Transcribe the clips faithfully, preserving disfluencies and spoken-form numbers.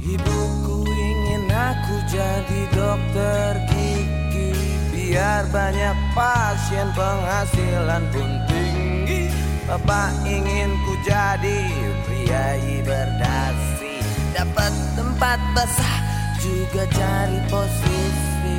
Ibuku ingin aku jadi dokter gigi, biar banyak pasien penghasilan pun tinggi. Bapak ingin ku jadi priai berdasi, dapat tempat basah juga cari posisi.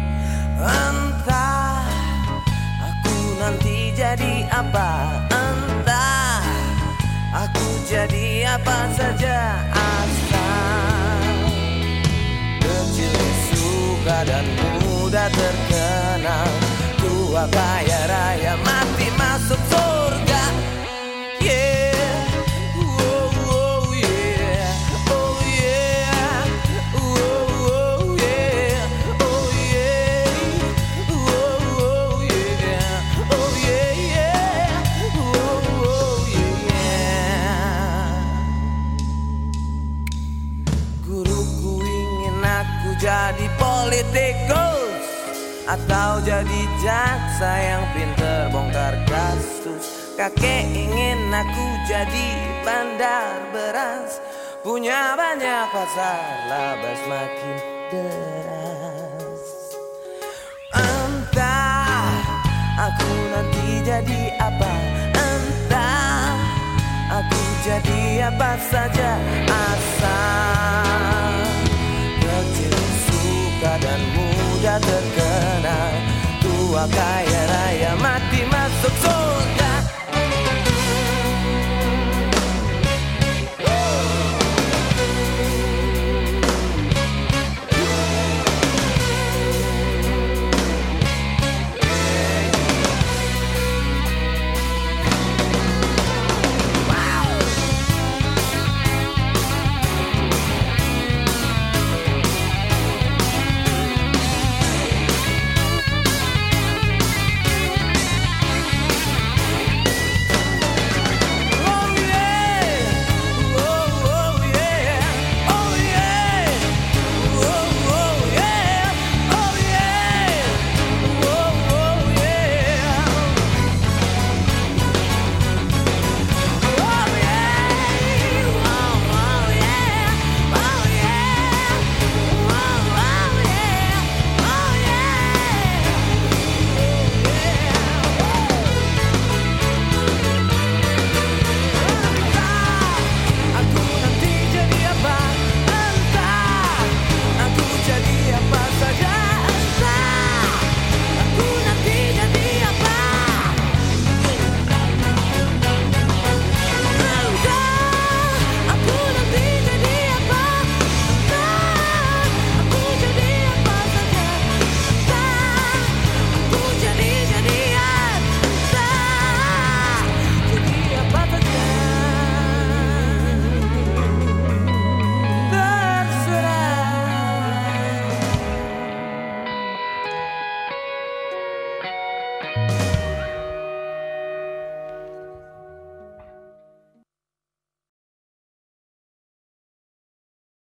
Entah aku nanti jadi apa, entah aku jadi apa saja, asal kecil suka dan muda terkenal, tua kaya raya mati masuk surga. Yeah, oh, oh yeah, oh yeah, oh, oh yeah, oh yeah, oh, oh yeah, oh yeah, yeah, oh, oh yeah. Guruku ingin aku jadi politikus atau jadi jaksa yang pinter bongkar kasus. Kakek ingin aku jadi bandar beras, punya banyak pasar, laba semakin deras. Entah aku nanti jadi apa, entah aku jadi apa saja, asal